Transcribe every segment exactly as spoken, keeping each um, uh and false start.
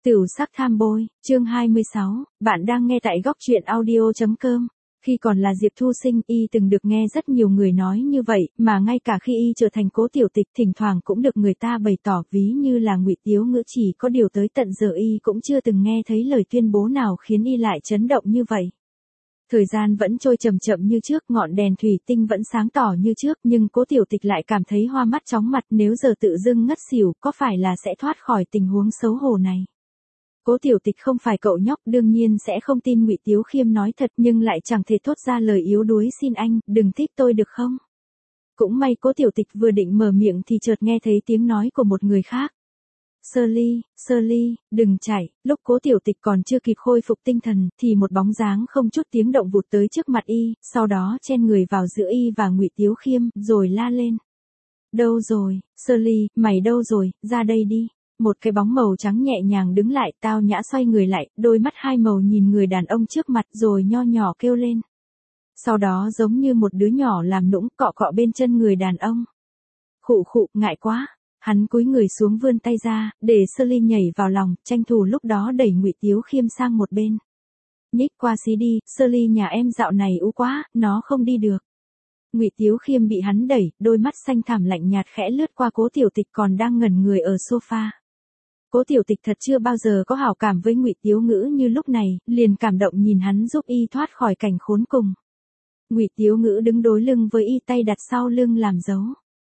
Tửu sắc tham bôi, chương hai mươi sáu, bạn đang nghe tại góc truyện audio.com. Khi còn là Diệp Thu Sinh, y từng được nghe rất nhiều người nói như vậy, mà ngay cả khi y trở thành Cố Tiểu Tịch, thỉnh thoảng cũng được người ta bày tỏ ví như là Ngụy Tiếu Ngữ, chỉ có điều tới tận giờ y cũng chưa từng nghe thấy lời tuyên bố nào khiến y lại chấn động như vậy. Thời gian vẫn trôi chậm chậm như trước, ngọn đèn thủy tinh vẫn sáng tỏ như trước, nhưng Cố Tiểu Tịch lại cảm thấy hoa mắt chóng mặt, nếu giờ tự dưng ngất xỉu, có phải là sẽ thoát khỏi tình huống xấu hổ này. Cố Tiểu Tịch không phải cậu nhóc, đương nhiên sẽ không tin Ngụy Tiếu Khiêm nói thật, nhưng lại chẳng thể thốt ra lời yếu đuối xin anh, đừng thích tôi được không? Cũng may Cố Tiểu Tịch vừa định mở miệng thì chợt nghe thấy tiếng nói của một người khác. Sơ Ly, Sơ Ly, đừng chạy. Lúc Cố Tiểu Tịch còn chưa kịp khôi phục tinh thần, thì một bóng dáng không chút tiếng động vụt tới trước mặt y, sau đó chen người vào giữa y và Ngụy Tiếu Khiêm, rồi la lên. Đâu rồi, Sơ Ly, mày đâu rồi, ra đây đi. Một cái bóng màu trắng nhẹ nhàng đứng lại, tao nhã xoay người lại, đôi mắt hai màu nhìn người đàn ông trước mặt rồi nho nhỏ kêu lên. Sau đó giống như một đứa nhỏ làm nũng, cọ cọ bên chân người đàn ông. Khụ khụ, ngại quá. Hắn cúi người xuống vươn tay ra, để Sơ Ly nhảy vào lòng, tranh thủ lúc đó đẩy Ngụy Tiếu Khiêm sang một bên. Nhích qua xí đi, Sơ Ly nhà em dạo này ú quá, nó không đi được. Ngụy Tiếu Khiêm bị hắn đẩy, đôi mắt xanh thẳm lạnh nhạt khẽ lướt qua Cố Tiểu Tịch còn đang ngẩn người ở sofa. Cố Tiểu Tịch thật chưa bao giờ có hảo cảm với Ngụy Tiếu Ngữ như lúc này, liền cảm động nhìn hắn giúp y thoát khỏi cảnh khốn cùng. Ngụy Tiếu Ngữ đứng đối lưng với y, tay đặt sau lưng làm dấu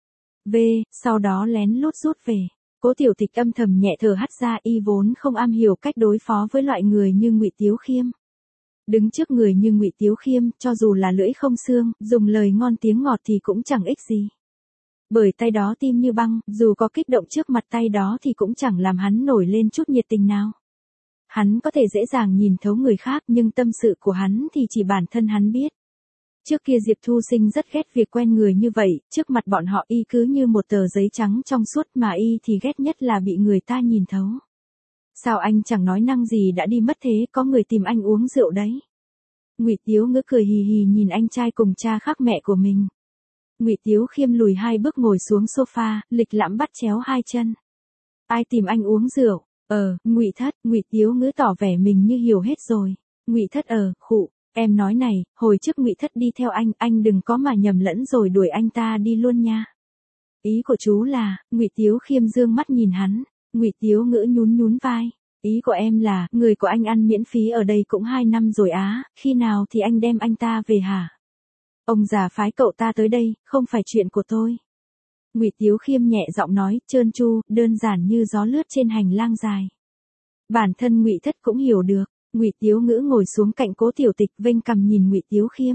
V, sau đó lén lút rút về. Cố Tiểu Tịch âm thầm nhẹ thở hắt ra, y vốn không am hiểu cách đối phó với loại người như Ngụy Tiếu Khiêm. Đứng trước người như Ngụy Tiếu Khiêm, cho dù là lưỡi không xương, dùng lời ngon tiếng ngọt thì cũng chẳng ích gì. Bởi tay đó tim như băng, dù có kích động trước mặt tay đó thì cũng chẳng làm hắn nổi lên chút nhiệt tình nào. Hắn có thể dễ dàng nhìn thấu người khác, nhưng tâm sự của hắn thì chỉ bản thân hắn biết. Trước kia Diệp Thu Sinh rất ghét việc quen người như vậy, trước mặt bọn họ y cứ như một tờ giấy trắng trong suốt, mà y thì ghét nhất là bị người ta nhìn thấu. Sao anh chẳng nói năng gì đã đi mất thế, có người tìm anh uống rượu đấy. Ngụy Tiếu Ngữ cười hì hì nhìn anh trai cùng cha khác mẹ của mình. Ngụy Tiếu Khiêm lùi hai bước ngồi xuống sofa, lịch lãm bắt chéo hai chân. Ai tìm anh uống rượu? Ờ, Ngụy Thất. Ngụy Tiếu Ngữ tỏ vẻ mình như hiểu hết rồi. Ngụy Thất ờ, khụ. Em nói này, hồi trước Ngụy Thất đi theo anh, anh đừng có mà nhầm lẫn rồi đuổi anh ta đi luôn nha. Ý của chú là, Ngụy Tiếu Khiêm dương mắt nhìn hắn. Ngụy Tiếu Ngữ nhún nhún vai. Ý của em là, người của anh ăn miễn phí ở đây cũng hai năm rồi á, khi nào thì anh đem anh ta về hả? Ông già phái cậu ta tới đây, không phải chuyện của tôi. Ngụy Tiếu Khiêm nhẹ giọng nói, trơn tru, đơn giản như gió lướt trên hành lang dài. Bản thân Ngụy Thất cũng hiểu được. Ngụy Tiếu Ngữ ngồi xuống cạnh Cố Tiểu Tịch, vênh cằm nhìn Ngụy Tiếu Khiêm.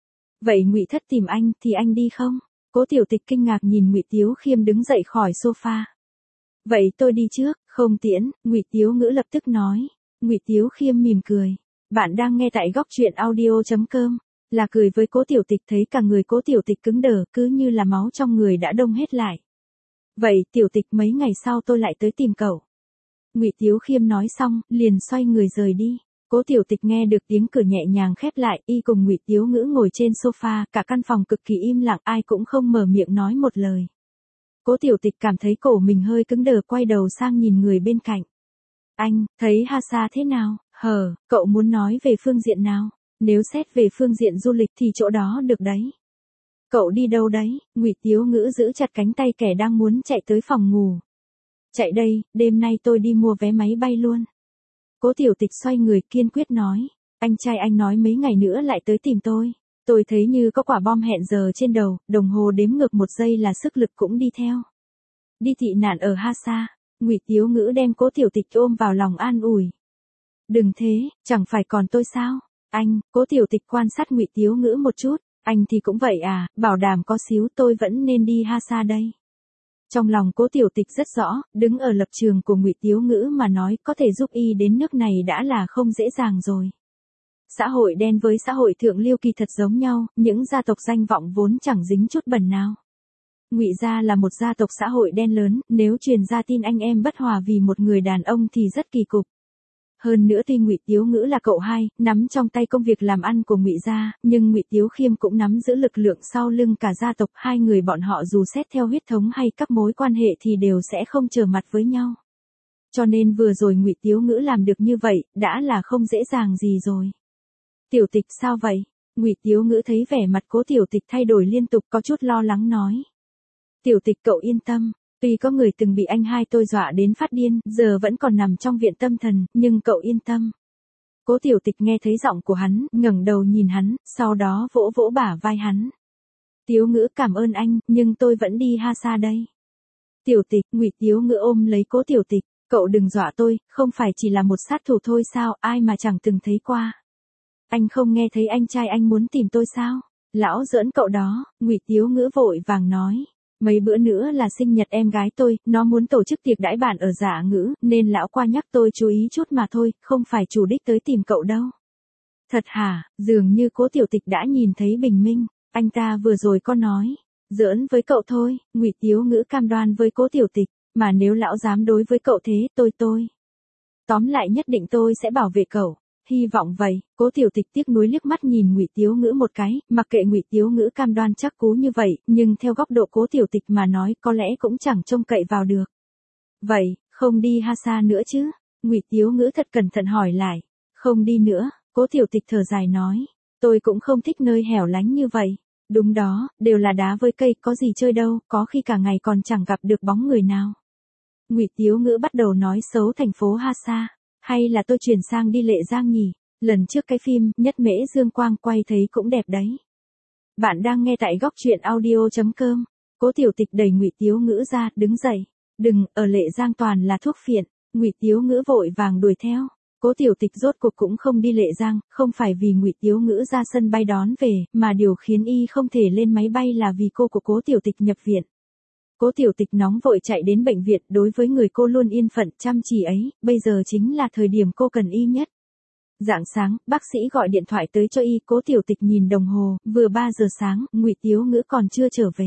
Vậy Ngụy Thất tìm anh thì anh đi không? Cố Tiểu Tịch kinh ngạc nhìn Ngụy Tiếu Khiêm đứng dậy khỏi sofa. Vậy tôi đi trước, không tiễn. Ngụy Tiếu Ngữ lập tức nói. Ngụy Tiếu Khiêm mỉm cười. Bạn đang nghe tại góc truyện audio.com. Là cười với Cố Tiểu Tịch, thấy cả người Cố Tiểu Tịch cứng đờ, cứ như là máu trong người đã đông hết lại. Vậy Tiểu Tịch, mấy ngày sau tôi lại tới tìm cậu. Ngụy Tiếu Khiêm nói xong, liền xoay người rời đi. Cố Tiểu Tịch nghe được tiếng cửa nhẹ nhàng khép lại, y cùng Ngụy Tiếu Ngữ ngồi trên sofa, cả căn phòng cực kỳ im lặng, ai cũng không mở miệng nói một lời. Cố Tiểu Tịch cảm thấy cổ mình hơi cứng đờ, quay đầu sang nhìn người bên cạnh. Anh, thấy Hasa thế nào? Hờ, cậu muốn nói về phương diện nào? Nếu xét về phương diện du lịch thì chỗ đó được đấy. Cậu đi đâu đấy? Ngụy Tiếu Ngữ giữ chặt cánh tay kẻ đang muốn chạy tới phòng ngủ. Chạy đây, đêm nay tôi đi mua vé máy bay luôn. Cố Tiểu Tịch xoay người kiên quyết nói. Anh trai anh nói mấy ngày nữa lại tới tìm tôi. Tôi thấy như có quả bom hẹn giờ trên đầu, đồng hồ đếm ngược một giây là sức lực cũng đi theo. Đi thị nạn ở Hasa. Ngụy Tiếu Ngữ đem Cố Tiểu Tịch ôm vào lòng an ủi. Đừng thế, chẳng phải còn tôi sao? Anh, Cố Tiểu Tịch quan sát Ngụy Tiếu Ngữ một chút. Anh thì cũng vậy à, bảo đảm có xíu tôi vẫn nên đi Hasa đây. Trong lòng Cố Tiểu Tịch rất rõ, đứng ở lập trường của Ngụy Tiếu Ngữ mà nói, có thể giúp y đến nước này đã là không dễ dàng rồi. Xã hội đen với xã hội thượng lưu kỳ thật giống nhau, những gia tộc danh vọng vốn chẳng dính chút bẩn nào. Ngụy gia là một gia tộc xã hội đen lớn, nếu truyền ra tin anh em bất hòa vì một người đàn ông thì rất kỳ cục. Hơn nữa tuy Ngụy Tiếu Ngữ là cậu hai, nắm trong tay công việc làm ăn của Ngụy gia, nhưng Ngụy Tiếu Khiêm cũng nắm giữ lực lượng sau lưng cả gia tộc, hai người bọn họ dù xét theo huyết thống hay các mối quan hệ thì đều sẽ không trở mặt với nhau. cho nên vừa rồi Ngụy Tiếu Ngữ làm được như vậy, đã là không dễ dàng gì rồi. Tiểu Tịch sao vậy? Ngụy Tiếu Ngữ thấy vẻ mặt Cố Tiểu Tịch thay đổi liên tục có chút lo lắng nói. Tiểu Tịch cậu yên tâm, tuy có người từng bị anh hai tôi dọa đến phát điên, giờ vẫn còn nằm trong viện tâm thần, nhưng cậu yên tâm. Cố Tiểu Tịch nghe thấy giọng của hắn, ngẩng đầu nhìn hắn, sau đó vỗ vỗ bả vai hắn. Tiếu Ngữ cảm ơn anh, nhưng tôi vẫn đi ha xa đây. Tiểu Tịch, Ngụy Tiếu Ngữ ôm lấy Cố Tiểu Tịch, cậu đừng dọa tôi, không phải chỉ là một sát thủ thôi sao, ai mà chẳng từng thấy qua. Anh không nghe thấy anh trai anh muốn tìm tôi sao? Lão giỡn cậu đó, Ngụy Tiếu Ngữ vội vàng nói. Mấy bữa nữa là sinh nhật em gái tôi, nó muốn tổ chức tiệc đãi bạn ở Dạ Ngữ, nên lão qua nhắc tôi chú ý chút mà thôi, không phải chủ đích tới tìm cậu đâu. Thật hả? Dường như Cố Tiểu Tịch đã nhìn thấy bình minh, anh ta vừa rồi có nói. Giỡn với cậu thôi, Ngụy Tiếu Ngữ cam đoan với Cố Tiểu Tịch, mà nếu lão dám đối với cậu thế, tôi tôi. Tóm lại nhất định tôi sẽ bảo vệ cậu. Hy vọng vậy. Cố Tiểu Tịch tiếc nuối liếc mắt nhìn Ngụy Tiếu Ngữ một cái, mặc kệ Ngụy Tiếu Ngữ cam đoan chắc cú như vậy, nhưng theo góc độ Cố Tiểu Tịch mà nói, có lẽ cũng chẳng trông cậy vào được. Vậy, không đi ha xa nữa chứ? Ngụy Tiếu Ngữ thật cẩn thận hỏi lại. Không đi nữa, Cố Tiểu Tịch thở dài nói. Tôi cũng không thích nơi hẻo lánh như vậy. Đúng đó, đều là đá với cây, có gì chơi đâu, có khi cả ngày còn chẳng gặp được bóng người nào. Ngụy Tiếu Ngữ bắt đầu nói xấu thành phố ha xa. Hay là tôi chuyển sang đi Lệ Giang nhỉ? Lần trước cái phim Nhất Mễ Dương Quang quay thấy cũng đẹp đấy. Bạn đang nghe tại góc truyện audio chấm com. Cố Tiểu Tịch đẩy Ngụy Tiếu Ngữ ra, đứng dậy. Đừng, ở Lệ Giang toàn là thuốc phiện. Ngụy Tiếu Ngữ vội vàng đuổi theo. Cố Tiểu Tịch rốt cuộc cũng không đi Lệ Giang, không phải vì Ngụy Tiếu Ngữ ra sân bay đón về, mà điều khiến y không thể lên máy bay là vì cô của Cố Tiểu Tịch nhập viện. Cố Tiểu Tịch nóng vội chạy đến bệnh viện, đối với người cô luôn yên phận chăm chỉ ấy, bây giờ chính là thời điểm cô cần y nhất. Rạng sáng, bác sĩ gọi điện thoại tới cho y, Cố Tiểu Tịch nhìn đồng hồ, vừa ba giờ sáng, Ngụy Tiếu Ngữ còn chưa trở về.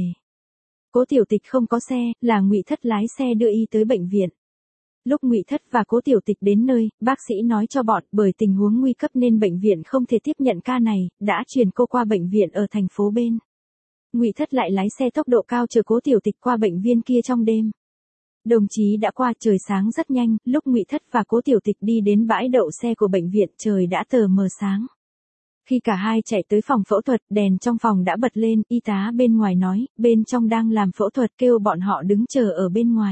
Cố Tiểu Tịch không có xe, là Ngụy Thất lái xe đưa y tới bệnh viện. Lúc Ngụy Thất và Cố Tiểu Tịch đến nơi, bác sĩ nói cho bọn, bởi tình huống nguy cấp nên bệnh viện không thể tiếp nhận ca này, đã chuyển cô qua bệnh viện ở thành phố bên. Ngụy Thất lại lái xe tốc độ cao chờ Cố Tiểu Tịch qua bệnh viện kia trong đêm. Đồng chí đã qua, trời sáng rất nhanh, lúc Ngụy Thất và Cố Tiểu Tịch đi đến bãi đậu xe của bệnh viện, trời đã tờ mờ sáng. Khi cả hai chạy tới phòng phẫu thuật, đèn trong phòng đã bật lên, y tá bên ngoài nói, bên trong đang làm phẫu thuật, kêu bọn họ đứng chờ ở bên ngoài.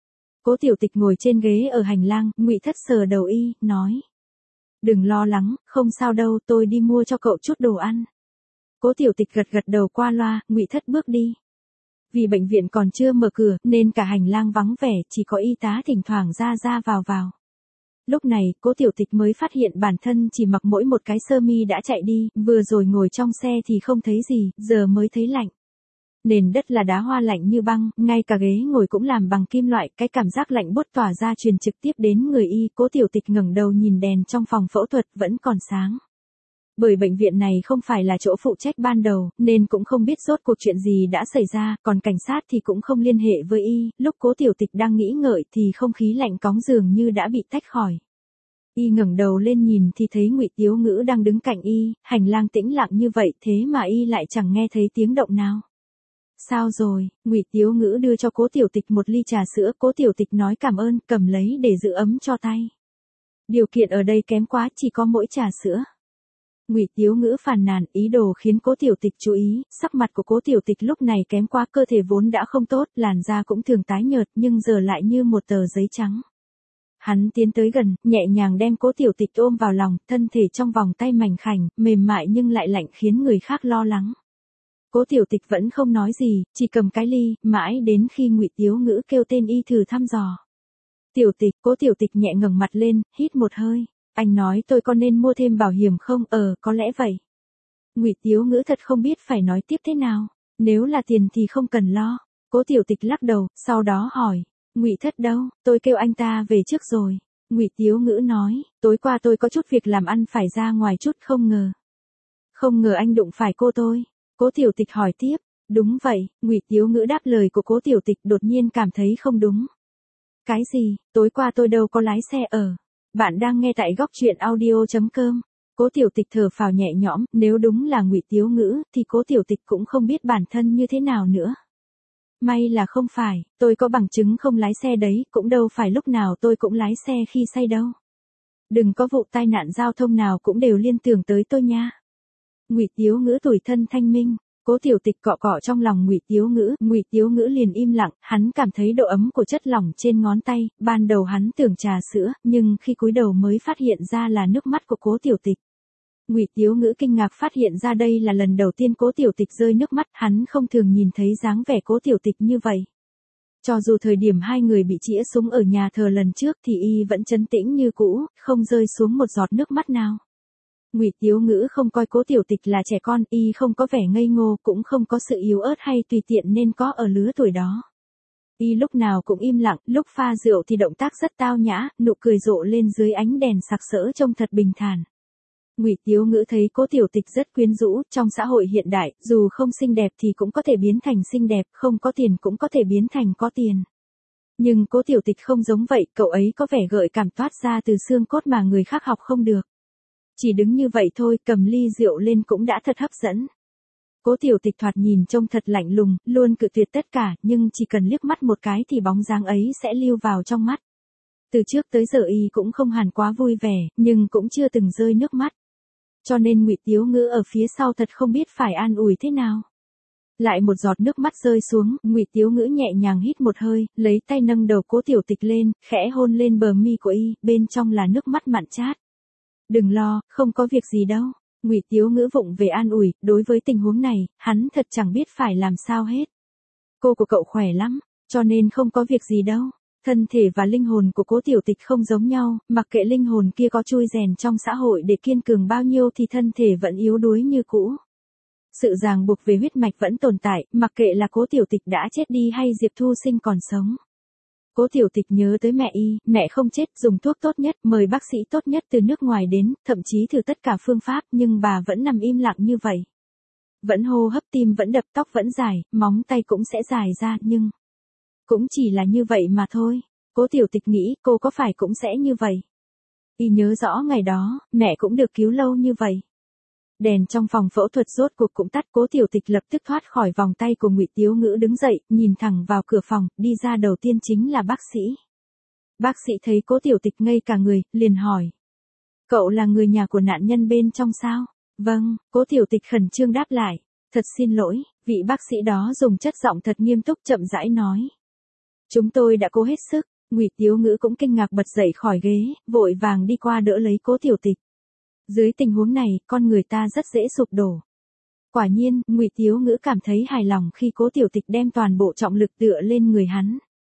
Cố Tiểu Tịch ngồi trên ghế ở hành lang, Ngụy Thất sờ đầu y, nói. Đừng lo lắng, không sao đâu, tôi đi mua cho cậu chút đồ ăn. Cố Tiểu Tịch gật gật đầu qua loa, Ngụy Thất bước đi. Vì bệnh viện còn chưa mở cửa, nên cả hành lang vắng vẻ, chỉ có y tá thỉnh thoảng ra ra vào vào. Lúc này, Cố Tiểu Tịch mới phát hiện bản thân chỉ mặc mỗi một cái sơ mi đã chạy đi, vừa rồi ngồi trong xe thì không thấy gì, giờ mới thấy lạnh. Nền đất là đá hoa lạnh như băng, ngay cả ghế ngồi cũng làm bằng kim loại, cái cảm giác lạnh buốt tỏa ra truyền trực tiếp đến người y. Cố Tiểu Tịch ngẩng đầu nhìn đèn trong phòng phẫu thuật vẫn còn sáng. Bởi bệnh viện này không phải là chỗ phụ trách ban đầu, nên cũng không biết rốt cuộc chuyện gì đã xảy ra, còn cảnh sát thì cũng không liên hệ với y. Lúc Cố Tiểu Tịch đang nghĩ ngợi thì không khí lạnh cóng dường như đã bị tách khỏi. Y ngẩng đầu lên nhìn thì thấy Ngụy Tiếu Ngữ đang đứng cạnh y, hành lang tĩnh lặng như vậy thế mà y lại chẳng nghe thấy tiếng động nào. Sao rồi? Ngụy Tiếu Ngữ đưa cho Cố Tiểu Tịch một ly trà sữa, Cố Tiểu Tịch nói cảm ơn, cầm lấy để giữ ấm cho tay. Điều kiện ở đây kém quá, chỉ có mỗi trà sữa. Ngụy Tiếu Ngữ phàn nàn, ý đồ khiến Cố Tiểu Tịch chú ý, sắc mặt của Cố Tiểu Tịch lúc này kém quá, cơ thể vốn đã không tốt, làn da cũng thường tái nhợt, nhưng giờ lại như một tờ giấy trắng. Hắn tiến tới gần, nhẹ nhàng đem Cố Tiểu Tịch ôm vào lòng, thân thể trong vòng tay mảnh khảnh, mềm mại nhưng lại lạnh khiến người khác lo lắng. Cố Tiểu Tịch vẫn không nói gì, chỉ cầm cái ly, mãi đến khi Ngụy Tiếu Ngữ kêu tên y thử thăm dò. Tiểu Tịch, Cố Tiểu Tịch nhẹ ngẩng mặt lên, hít một hơi. Anh nói tôi có nên mua thêm bảo hiểm không? Ờ, có lẽ vậy. Ngụy Tiếu Ngữ thật không biết phải nói tiếp thế nào. Nếu là tiền thì không cần lo. Cố Tiểu Tịch lắc đầu, sau đó hỏi. Ngụy Thất đâu? Tôi kêu anh ta về trước rồi. Ngụy Tiếu Ngữ nói, tối qua tôi có chút việc làm ăn phải ra ngoài chút, không ngờ. Không ngờ anh đụng phải cô tôi. Cố Tiểu Tịch hỏi tiếp. Đúng vậy, Ngụy Tiếu Ngữ đáp lời của Cố Tiểu Tịch, đột nhiên cảm thấy không đúng. Cái gì? Tối qua tôi đâu có lái xe ở. Bạn đang nghe tại góc truyện audio chấm com. Cố Tiểu Tịch thở phào nhẹ nhõm, nếu đúng là Ngụy Tiếu Ngữ thì Cố Tiểu Tịch cũng không biết bản thân như thế nào nữa. May là không phải, tôi có bằng chứng không lái xe đấy, cũng đâu phải lúc nào tôi cũng lái xe khi say đâu. Đừng có vụ tai nạn giao thông nào cũng đều liên tưởng tới tôi nha. Ngụy Tiếu Ngữ tủi thân thanh minh. Cố Tiểu Tịch cọ cọ trong lòng Ngụy Tiếu Ngữ, Ngụy Tiếu Ngữ liền im lặng, hắn cảm thấy độ ấm của chất lỏng trên ngón tay, ban đầu hắn tưởng trà sữa, nhưng khi cúi đầu mới phát hiện ra là nước mắt của Cố Tiểu Tịch. Ngụy Tiếu Ngữ kinh ngạc phát hiện ra đây là lần đầu tiên Cố Tiểu Tịch rơi nước mắt, hắn không thường nhìn thấy dáng vẻ Cố Tiểu Tịch như vậy. Cho dù thời điểm hai người bị chĩa súng ở nhà thờ lần trước thì y vẫn trấn tĩnh như cũ, không rơi xuống một giọt nước mắt nào. Ngụy Tiếu Ngữ không coi Cố Tiểu Tịch là trẻ con, y không có vẻ ngây ngô, cũng không có sự yếu ớt hay tùy tiện nên có ở lứa tuổi đó. Y lúc nào cũng im lặng, lúc pha rượu thì động tác rất tao nhã, nụ cười rộ lên dưới ánh đèn sặc sỡ trông thật bình thản. Ngụy Tiếu Ngữ thấy Cố Tiểu Tịch rất quyến rũ, trong xã hội hiện đại, dù không xinh đẹp thì cũng có thể biến thành xinh đẹp, không có tiền cũng có thể biến thành có tiền. Nhưng Cố Tiểu Tịch không giống vậy, cậu ấy có vẻ gợi cảm toát ra từ xương cốt mà người khác học không được. Chỉ đứng như vậy thôi, cầm ly rượu lên cũng đã thật hấp dẫn. Cố Tiểu Tịch thoạt nhìn trông thật lạnh lùng, luôn cự tuyệt tất cả, nhưng chỉ cần liếc mắt một cái thì bóng dáng ấy sẽ lưu vào trong mắt. Từ trước tới giờ y cũng không hẳn quá vui vẻ, nhưng cũng chưa từng rơi nước mắt. Cho nên Ngụy Tiếu Ngữ ở phía sau thật không biết phải an ủi thế nào. Lại một giọt nước mắt rơi xuống, Ngụy Tiếu Ngữ nhẹ nhàng hít một hơi, lấy tay nâng đầu Cố Tiểu Tịch lên, khẽ hôn lên bờ mi của y, bên trong là nước mắt mặn chát. Đừng lo, không có việc gì đâu. Ngụy Tiếu Ngữ vụng về an ủi, đối với tình huống này, hắn thật chẳng biết phải làm sao hết. Cô của cậu khỏe lắm, cho nên không có việc gì đâu. Thân thể và linh hồn của Cố Tiểu Tịch không giống nhau, mặc kệ linh hồn kia có chui rèn trong xã hội để kiên cường bao nhiêu thì thân thể vẫn yếu đuối như cũ. Sự ràng buộc về huyết mạch vẫn tồn tại, mặc kệ là Cố Tiểu Tịch đã chết đi hay Diệp Thu Sinh còn sống. Cố Tiểu Tịch nhớ tới mẹ y, mẹ không chết, dùng thuốc tốt nhất, mời bác sĩ tốt nhất từ nước ngoài đến, thậm chí thử tất cả phương pháp, nhưng bà vẫn nằm im lặng như vậy. Vẫn hô hấp, tim vẫn đập, tóc vẫn dài, móng tay cũng sẽ dài ra, nhưng cũng chỉ là như vậy mà thôi. Cố Tiểu Tịch nghĩ cô có phải cũng sẽ như vậy. Y nhớ rõ ngày đó, mẹ cũng được cứu lâu như vậy. Đèn trong phòng phẫu thuật rốt cuộc cũng tắt, Cố Tiểu Tịch lập tức thoát khỏi vòng tay của Ngụy Tiếu Ngữ đứng dậy, nhìn thẳng vào cửa phòng, đi ra đầu tiên chính là bác sĩ. Bác sĩ thấy Cố Tiểu Tịch ngây cả người, liền hỏi. Cậu là người nhà của nạn nhân bên trong sao? Vâng, Cố Tiểu Tịch khẩn trương đáp lại. Thật xin lỗi, vị bác sĩ đó dùng chất giọng thật nghiêm túc chậm rãi nói. Chúng tôi đã cố hết sức. Ngụy Tiếu Ngữ cũng kinh ngạc bật dậy khỏi ghế, vội vàng đi qua đỡ lấy Cố Tiểu Tịch. Dưới tình huống này, con người ta rất dễ sụp đổ. Quả nhiên, Ngụy Tiếu Ngữ cảm thấy hài lòng khi Cố Tiểu Tịch đem toàn bộ trọng lực tựa lên người hắn.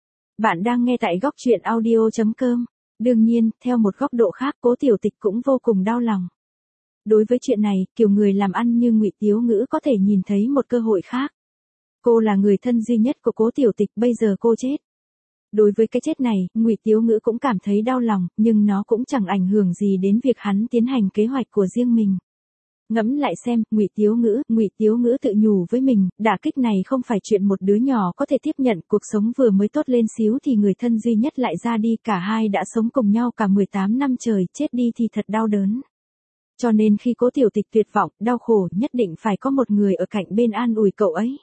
Bạn đang nghe tại góc truyện audio chấm com. Đương nhiên, theo một góc độ khác, Cố Tiểu Tịch cũng vô cùng đau lòng. Đối với chuyện này, kiểu người làm ăn như Ngụy Tiếu Ngữ có thể nhìn thấy một cơ hội khác. Cô là người thân duy nhất của Cố Tiểu Tịch, bây giờ cô chết. Đối với cái chết này, Ngụy Tiếu Ngữ cũng cảm thấy đau lòng, nhưng nó cũng chẳng ảnh hưởng gì đến việc hắn tiến hành kế hoạch của riêng mình. Ngẫm lại xem, Ngụy Tiếu Ngữ, Ngụy Tiếu Ngữ tự nhủ với mình, đả kích này không phải chuyện một đứa nhỏ có thể tiếp nhận, cuộc sống vừa mới tốt lên xíu thì người thân duy nhất lại ra đi, cả hai đã sống cùng nhau cả mười tám năm trời, chết đi thì thật đau đớn. Cho nên khi Cố Tiểu Tịch tuyệt vọng, đau khổ, nhất định phải có một người ở cạnh bên an ủi cậu ấy.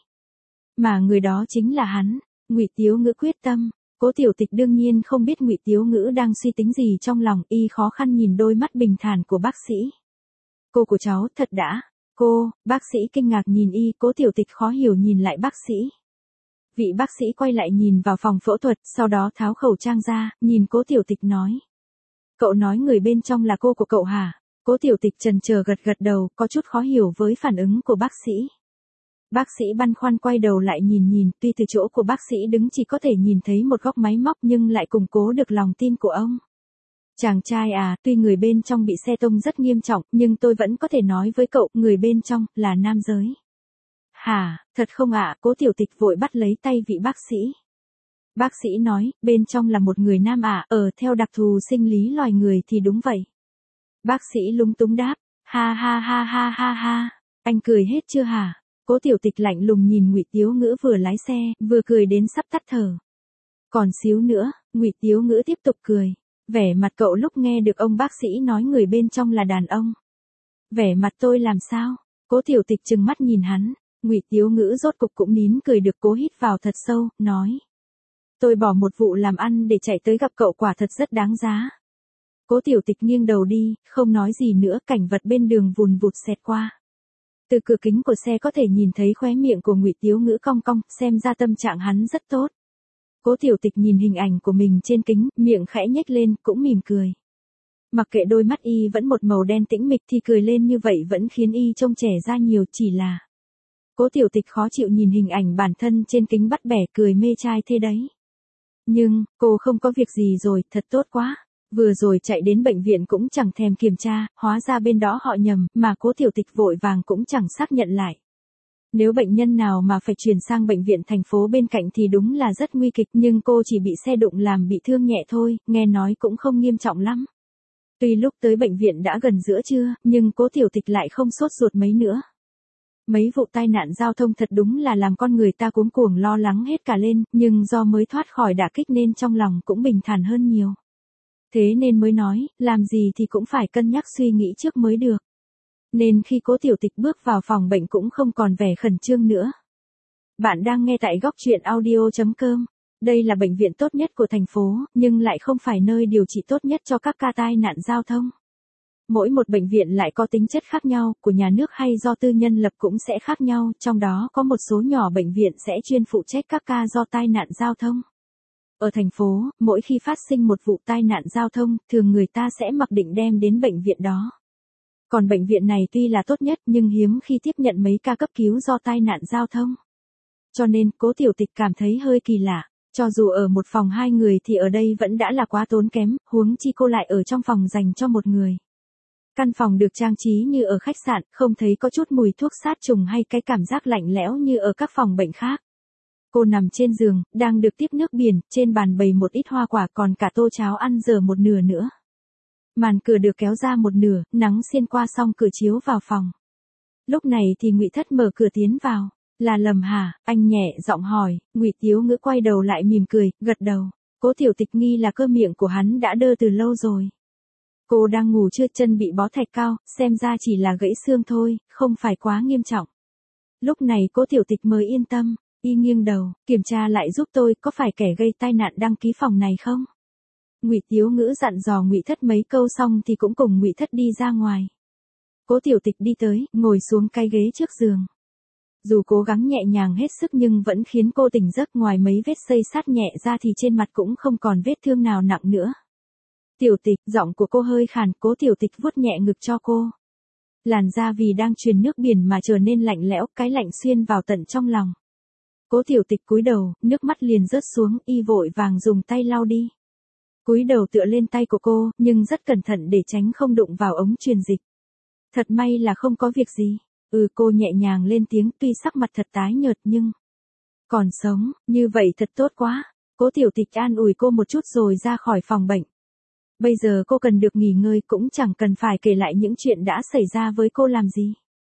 Mà người đó chính là hắn. Ngụy Tiếu Ngữ quyết tâm. Cố Tiểu Tịch đương nhiên không biết Ngụy Tiếu Ngữ đang suy tính gì trong lòng, y khó khăn nhìn đôi mắt bình thản của bác sĩ. Cô của cháu, thật đã. Cô, bác sĩ kinh ngạc nhìn y, Cố Tiểu Tịch khó hiểu nhìn lại bác sĩ. Vị bác sĩ quay lại nhìn vào phòng phẫu thuật, sau đó tháo khẩu trang ra, nhìn Cố Tiểu Tịch nói. Cậu nói người bên trong là cô của cậu hả? Cố Tiểu Tịch chần chờ gật gật đầu, có chút khó hiểu với phản ứng của bác sĩ. Bác sĩ băn khoăn quay đầu lại nhìn nhìn, tuy từ chỗ của bác sĩ đứng chỉ có thể nhìn thấy một góc máy móc nhưng lại củng cố được lòng tin của ông. Chàng trai à, tuy người bên trong bị xe tông rất nghiêm trọng, nhưng tôi vẫn có thể nói với cậu, người bên trong, là nam giới. Hả, thật không ạ? Cố Tiểu Tịch vội bắt lấy tay vị bác sĩ. Bác sĩ nói, bên trong là một người nam ạ, ở theo đặc thù sinh lý loài người thì đúng vậy. Bác sĩ lúng túng đáp, ha ha ha ha ha ha, anh cười hết chưa hả? Cố Tiểu Tịch lạnh lùng nhìn Ngụy Tiếu Ngữ vừa lái xe, vừa cười đến sắp tắt thở. Còn xíu nữa, Ngụy Tiếu Ngữ tiếp tục cười. Vẻ mặt cậu lúc nghe được ông bác sĩ nói người bên trong là đàn ông. Vẻ mặt tôi làm sao? Cố Tiểu Tịch trừng mắt nhìn hắn. Ngụy Tiếu Ngữ rốt cục cũng nín cười được, cố hít vào thật sâu, nói. Tôi bỏ một vụ làm ăn để chạy tới gặp cậu quả thật rất đáng giá. Cố Tiểu Tịch nghiêng đầu đi, không nói gì nữa, cảnh vật bên đường vùn vụt xẹt qua. Từ cửa kính của xe có thể nhìn thấy khóe miệng của Ngụy Tiếu Ngữ cong cong, xem ra tâm trạng hắn rất tốt. Cố Tiểu Tịch nhìn hình ảnh của mình trên kính, miệng khẽ nhếch lên, cũng mỉm cười. Mặc kệ đôi mắt y vẫn một màu đen tĩnh mịch thì cười lên như vậy vẫn khiến y trông trẻ ra nhiều, chỉ là Cố Tiểu Tịch khó chịu nhìn hình ảnh bản thân trên kính bắt bẻ, cười mê trai thế đấy. Nhưng, cô không có việc gì rồi, thật tốt quá. Vừa rồi chạy đến bệnh viện cũng chẳng thèm kiểm tra, hóa ra bên đó họ nhầm, mà Cố Tiểu Tịch vội vàng cũng chẳng xác nhận lại. Nếu bệnh nhân nào mà phải chuyển sang bệnh viện thành phố bên cạnh thì đúng là rất nguy kịch, nhưng cô chỉ bị xe đụng làm bị thương nhẹ thôi, nghe nói cũng không nghiêm trọng lắm. Tuy lúc tới bệnh viện đã gần giữa trưa, nhưng Cố Tiểu Tịch lại không sốt ruột mấy nữa. Mấy vụ tai nạn giao thông thật đúng là làm con người ta cuống cuồng lo lắng hết cả lên, nhưng do mới thoát khỏi đả kích nên trong lòng cũng bình thản hơn nhiều. Thế nên mới nói, làm gì thì cũng phải cân nhắc suy nghĩ trước mới được. Nên khi Cố Tiểu Tịch bước vào phòng bệnh cũng không còn vẻ khẩn trương nữa. Bạn đang nghe tại góc truyện audio chấm com. Đây là bệnh viện tốt nhất của thành phố, nhưng lại không phải nơi điều trị tốt nhất cho các ca tai nạn giao thông. Mỗi một bệnh viện lại có tính chất khác nhau, của nhà nước hay do tư nhân lập cũng sẽ khác nhau, trong đó có một số nhỏ bệnh viện sẽ chuyên phụ trách các ca do tai nạn giao thông. Ở thành phố, mỗi khi phát sinh một vụ tai nạn giao thông, thường người ta sẽ mặc định đem đến bệnh viện đó. Còn bệnh viện này tuy là tốt nhất nhưng hiếm khi tiếp nhận mấy ca cấp cứu do tai nạn giao thông. Cho nên, Cố Tiểu Tịch cảm thấy hơi kỳ lạ. Cho dù ở một phòng hai người thì ở đây vẫn đã là quá tốn kém, huống chi cô lại ở trong phòng dành cho một người. Căn phòng được trang trí như ở khách sạn, không thấy có chút mùi thuốc sát trùng hay cái cảm giác lạnh lẽo như ở các phòng bệnh khác. Cô nằm trên giường, đang được tiếp nước biển, trên bàn bày một ít hoa quả còn cả tô cháo ăn dở một nửa nữa. Màn cửa được kéo ra một nửa, nắng xuyên qua xong cửa chiếu vào phòng. Lúc này thì Ngụy Thất mở cửa tiến vào. Là Lâm hả? Anh nhẹ giọng hỏi. Ngụy Tiếu Ngữ quay đầu lại mỉm cười, gật đầu. Cố Tiểu Tịch nghi là cơ miệng của hắn đã đơ từ lâu rồi. Cô đang ngủ chưa, chân bị bó thạch cao, xem ra chỉ là gãy xương thôi, không phải quá nghiêm trọng. Lúc này Cố Tiểu Tịch mới yên tâm, y nghiêng đầu, kiểm tra lại giúp tôi, có phải kẻ gây tai nạn đăng ký phòng này không? Ngụy Tiếu Ngữ dặn dò Ngụy Thất mấy câu xong thì cũng cùng Ngụy Thất đi ra ngoài. Cố Tiểu Tịch đi tới, ngồi xuống cái ghế trước giường. Dù cố gắng nhẹ nhàng hết sức nhưng vẫn khiến cô tỉnh giấc, ngoài mấy vết xây sát nhẹ ra thì trên mặt cũng không còn vết thương nào nặng nữa. Tiểu Tịch, giọng của cô hơi khàn, Cố Tiểu Tịch vuốt nhẹ ngực cho cô. Làn da vì đang truyền nước biển mà trở nên lạnh lẽo, cái lạnh xuyên vào tận trong lòng. Cố Tiểu Tịch cúi đầu, nước mắt liền rớt xuống, y vội vàng dùng tay lau đi. Cúi đầu tựa lên tay của cô, nhưng rất cẩn thận để tránh không đụng vào ống truyền dịch. Thật may là không có việc gì. Ừ, cô nhẹ nhàng lên tiếng, tuy sắc mặt thật tái nhợt nhưng còn sống, như vậy thật tốt quá. Cố Tiểu Tịch an ủi cô một chút rồi ra khỏi phòng bệnh. Bây giờ cô cần được nghỉ ngơi, cũng chẳng cần phải kể lại những chuyện đã xảy ra với cô làm gì.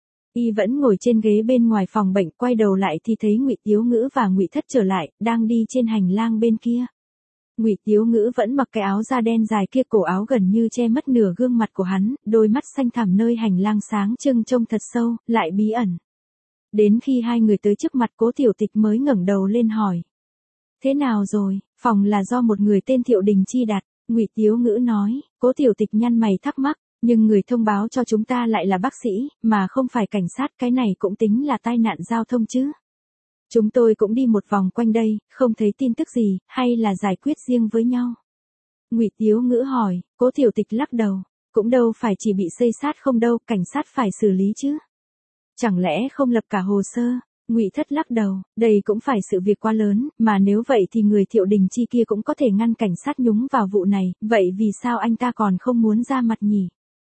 Y vẫn ngồi trên ghế bên ngoài phòng bệnh, quay đầu lại thì thấy Ngụy Tiếu Ngữ và Ngụy Thất trở lại, đang đi trên hành lang bên kia. Ngụy Tiếu Ngữ vẫn mặc cái áo da đen dài kia, cổ áo gần như che mất nửa gương mặt của hắn, đôi mắt xanh thẳm nơi hành lang sáng trưng trông thật sâu, lại bí ẩn. Đến khi hai người tới trước mặt Cố Tiểu Tịch mới ngẩng đầu lên hỏi. Thế nào rồi? Phòng là do một người tên Thiệu Đình Chi đặt. Ngụy Tiếu Ngữ nói. Cố Tiểu Tịch nhăn mày thắc mắc, nhưng người thông báo cho chúng ta lại là bác sĩ, mà không phải cảnh sát, cái này cũng tính là tai nạn giao thông chứ. Chúng tôi cũng đi một vòng quanh đây, không thấy tin tức gì, hay là giải quyết riêng với nhau? Ngụy Tiếu Ngữ hỏi. Cố Tiểu Tịch lắc đầu. Cũng đâu phải chỉ bị xây sát không đâu, cảnh sát phải xử lý chứ. Chẳng lẽ không lập cả hồ sơ? Ngụy Thất lắc đầu, đây cũng phải sự việc quá lớn, mà nếu vậy thì người Thiệu Đình Chi kia cũng có thể ngăn cảnh sát nhúng vào vụ này, vậy vì sao anh ta còn không muốn ra mặt nhỉ?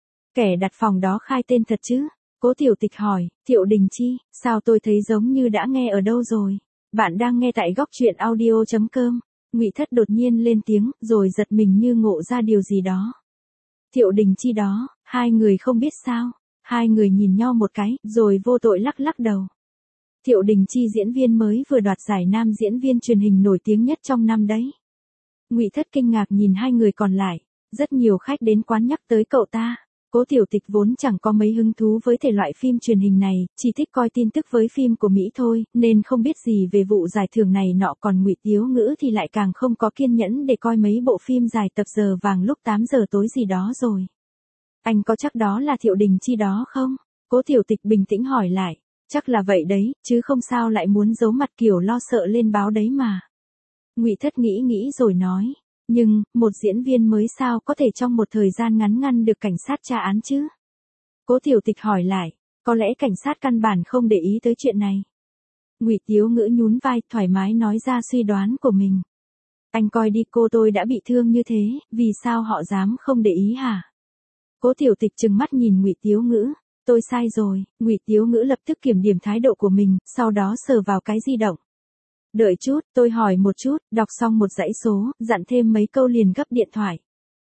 Kẻ đặt phòng đó khai tên thật chứ? Cố Tiểu Tịch hỏi. Thiệu Đình Chi, sao tôi thấy giống như đã nghe ở đâu rồi? Bạn đang nghe tại góc truyện audio chấm com. Ngụy Thất đột nhiên lên tiếng, rồi giật mình như ngộ ra điều gì đó. Thiệu Đình Chi đó, hai người không biết sao? Hai người nhìn nhau một cái, rồi vô tội lắc lắc đầu. Thiệu Đình Chi diễn viên mới vừa đoạt giải nam diễn viên truyền hình nổi tiếng nhất trong năm đấy. Ngụy Thất kinh ngạc nhìn hai người còn lại, rất nhiều khách đến quán nhắc tới cậu ta. Cố Tiểu Tịch vốn chẳng có mấy hứng thú với thể loại phim truyền hình này, chỉ thích coi tin tức với phim của Mỹ thôi, nên không biết gì về vụ giải thưởng này nọ, còn Ngụy Tiếu Ngữ thì lại càng không có kiên nhẫn để coi mấy bộ phim dài tập giờ vàng lúc tám giờ tối gì đó rồi. Anh có chắc đó là Thiệu Đình Chi đó không? Cố Tiểu Tịch bình tĩnh hỏi lại. Chắc là vậy đấy, chứ không sao lại muốn giấu mặt kiểu lo sợ lên báo đấy mà. Ngụy Thất nghĩ nghĩ rồi nói. Nhưng, một diễn viên mới sao có thể trong một thời gian ngắn ngăn được cảnh sát tra án chứ? Cố Tiểu Tịch hỏi lại, có lẽ cảnh sát căn bản không để ý tới chuyện này. Ngụy Tiếu Ngữ nhún vai, thoải mái nói ra suy đoán của mình. Anh coi đi, cô tôi đã bị thương như thế, vì sao họ dám không để ý hả? Cố Tiểu Tịch trừng mắt nhìn Ngụy Tiếu Ngữ. Tôi sai rồi. Ngụy Tiếu Ngữ lập tức kiểm điểm thái độ của mình, sau đó sờ vào cái di động. Đợi chút, tôi hỏi một chút, đọc xong một dãy số, dặn thêm mấy câu liền gấp điện thoại.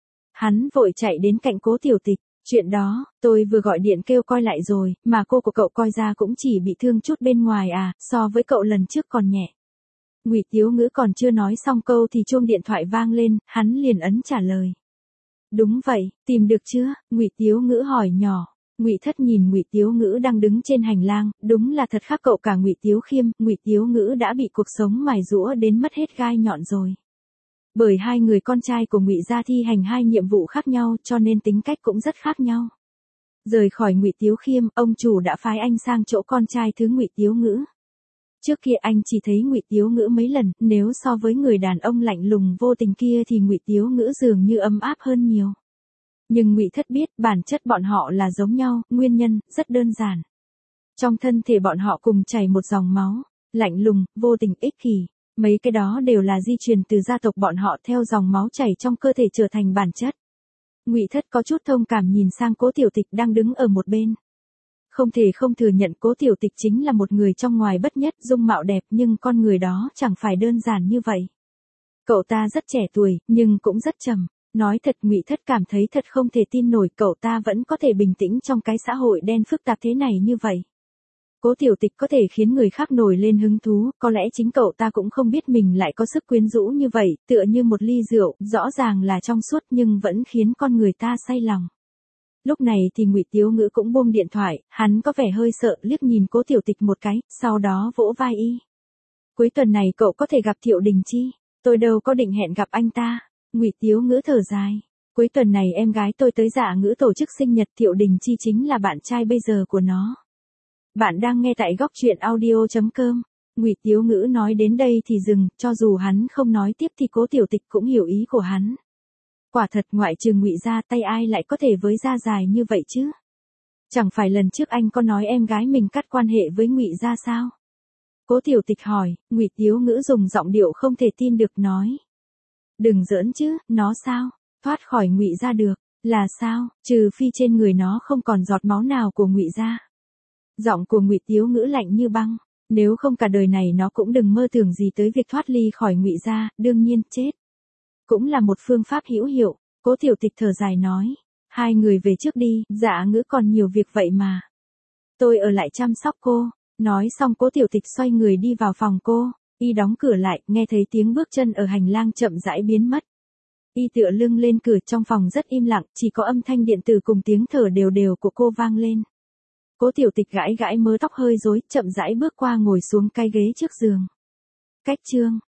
Hắn vội chạy đến cạnh Cố Tiểu Tịch. Chuyện đó, tôi vừa gọi điện kêu coi lại rồi, mà cô của cậu coi ra cũng chỉ bị thương chút bên ngoài à, so với cậu lần trước còn nhẹ. Ngụy Tiếu Ngữ còn chưa nói xong câu thì chuông điện thoại vang lên, hắn liền ấn trả lời. Đúng vậy, tìm được chưa? Ngụy Tiếu Ngữ hỏi nhỏ. Ngụy Thất nhìn Ngụy Tiếu Ngữ đang đứng trên hành lang, đúng là thật khác cậu cả Ngụy Tiếu Khiêm, Ngụy Tiếu Ngữ đã bị cuộc sống mài giũa đến mất hết gai nhọn rồi. Bởi hai người con trai của Ngụy gia thi hành hai nhiệm vụ khác nhau, cho nên tính cách cũng rất khác nhau. Rời khỏi Ngụy Tiếu Khiêm, ông chủ đã phái anh sang chỗ con trai thứ Ngụy Tiếu Ngữ. Trước kia anh chỉ thấy Ngụy Tiếu Ngữ mấy lần, nếu so với người đàn ông lạnh lùng vô tình kia thì Ngụy Tiếu Ngữ dường như ấm áp hơn nhiều. Nhưng Ngụy Thất biết bản chất bọn họ là giống nhau, nguyên nhân rất đơn giản. Trong thân thể bọn họ cùng chảy một dòng máu, lạnh lùng, vô tình, ích kỷ. Mấy cái đó đều là di truyền từ gia tộc bọn họ theo dòng máu chảy trong cơ thể trở thành bản chất. Ngụy Thất có chút thông cảm nhìn sang Cố Tiểu Tịch đang đứng ở một bên. Không thể không thừa nhận Cố Tiểu Tịch chính là một người trong ngoài bất nhất, dung mạo đẹp nhưng con người đó chẳng phải đơn giản như vậy. Cậu ta rất trẻ tuổi, nhưng cũng rất trầm. Nói thật, Ngụy Thất cảm thấy thật không thể tin nổi cậu ta vẫn có thể bình tĩnh trong cái xã hội đen phức tạp thế này như vậy. Cố Tiểu Tịch có thể khiến người khác nổi lên hứng thú, có lẽ chính cậu ta cũng không biết mình lại có sức quyến rũ như vậy, tựa như một ly rượu, rõ ràng là trong suốt nhưng vẫn khiến con người ta say lòng. Lúc này thì Ngụy Tiếu Ngữ cũng buông điện thoại, hắn có vẻ hơi sợ, liếc nhìn Cố Tiểu Tịch một cái, sau đó vỗ vai y. Cuối tuần này cậu có thể gặp Thiệu Đình Chi, tôi đâu có định hẹn gặp anh ta. Ngụy Tiếu Ngữ thở dài. Cuối tuần này em gái tôi tới Dạ Ngữ tổ chức sinh nhật, Thiệu Đình Chi chính là bạn trai bây giờ của nó. Bạn đang nghe tại góc truyện audio chấm com. Ngụy Tiếu Ngữ nói đến đây thì dừng, cho dù hắn không nói tiếp thì Cố Tiểu Tịch cũng hiểu ý của hắn. Quả thật, ngoại trừ Ngụy gia, tay ai lại có thể với da dài như vậy chứ? Chẳng phải lần trước anh có nói em gái mình cắt quan hệ với Ngụy gia sao? Cố Tiểu Tịch hỏi. Ngụy Tiếu Ngữ dùng giọng điệu không thể tin được nói. Đừng giỡn chứ, nó sao? Thoát khỏi Ngụy gia được, là sao? Trừ phi trên người nó không còn giọt máu nào của Ngụy gia. Giọng của Ngụy Tiếu Ngữ lạnh như băng. Nếu không cả đời này nó cũng đừng mơ tưởng gì tới việc thoát ly khỏi Ngụy gia, đương nhiên chết. Cũng là một phương pháp hữu hiệu. Cố Tiểu Tịch thở dài nói. Hai người về trước đi, Dạ Ngữ còn nhiều việc vậy mà. Tôi ở lại chăm sóc cô. Nói xong Cố Tiểu Tịch xoay người đi vào phòng cô. Y đóng cửa lại, nghe thấy tiếng bước chân ở hành lang chậm rãi biến mất. Y tựa lưng lên cửa, trong phòng rất im lặng, chỉ có âm thanh điện tử cùng tiếng thở đều đều của cô vang lên. Cố Tiểu Tịch gãi gãi mớ tóc hơi rối, chậm rãi bước qua ngồi xuống cái ghế trước giường. Cách chương